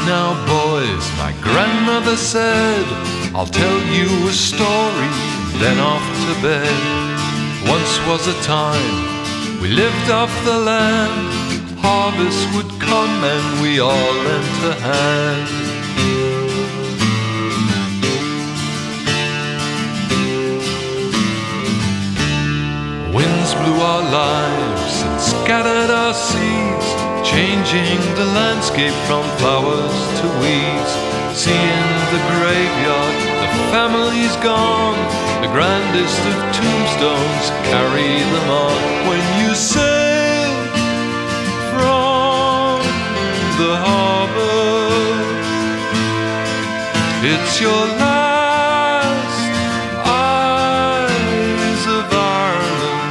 now, boys, my grandmother said, I'll tell you a story, then off to bed. Once was a time we lived off the land. Harvest would come and we all lent a hand. Winds blew our lives and scattered our seeds, changing the landscape from flowers to weeds. See in the graveyard, the family's gone. The grandest of tombstones carry them on. When you sail from the harbor, it's your last eyes of Ireland.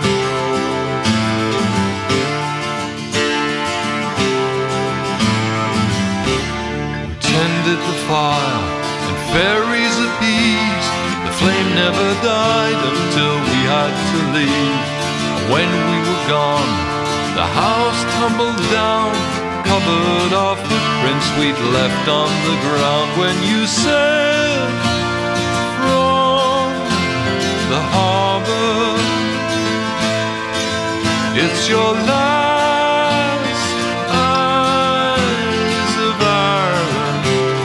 We tended the fire and fairies appeased. The flame never died until we had to leave. And when we were gone, the house tumbled down, covered our footprints we'd left on the ground. When you said from the harbor, it's your last eyes of Ireland.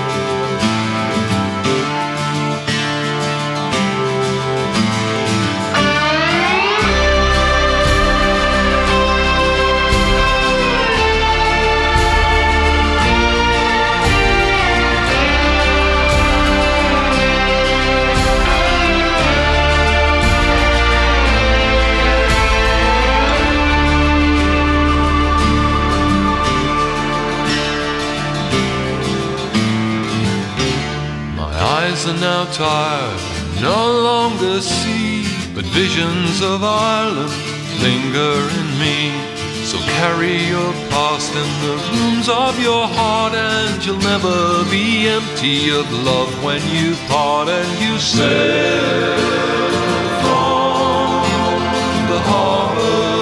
Eyes are now tired, no longer see, but visions of Ireland linger in me. So carry your past in the rooms of your heart, and you'll never be empty of love when you part. And you sail from the harbor,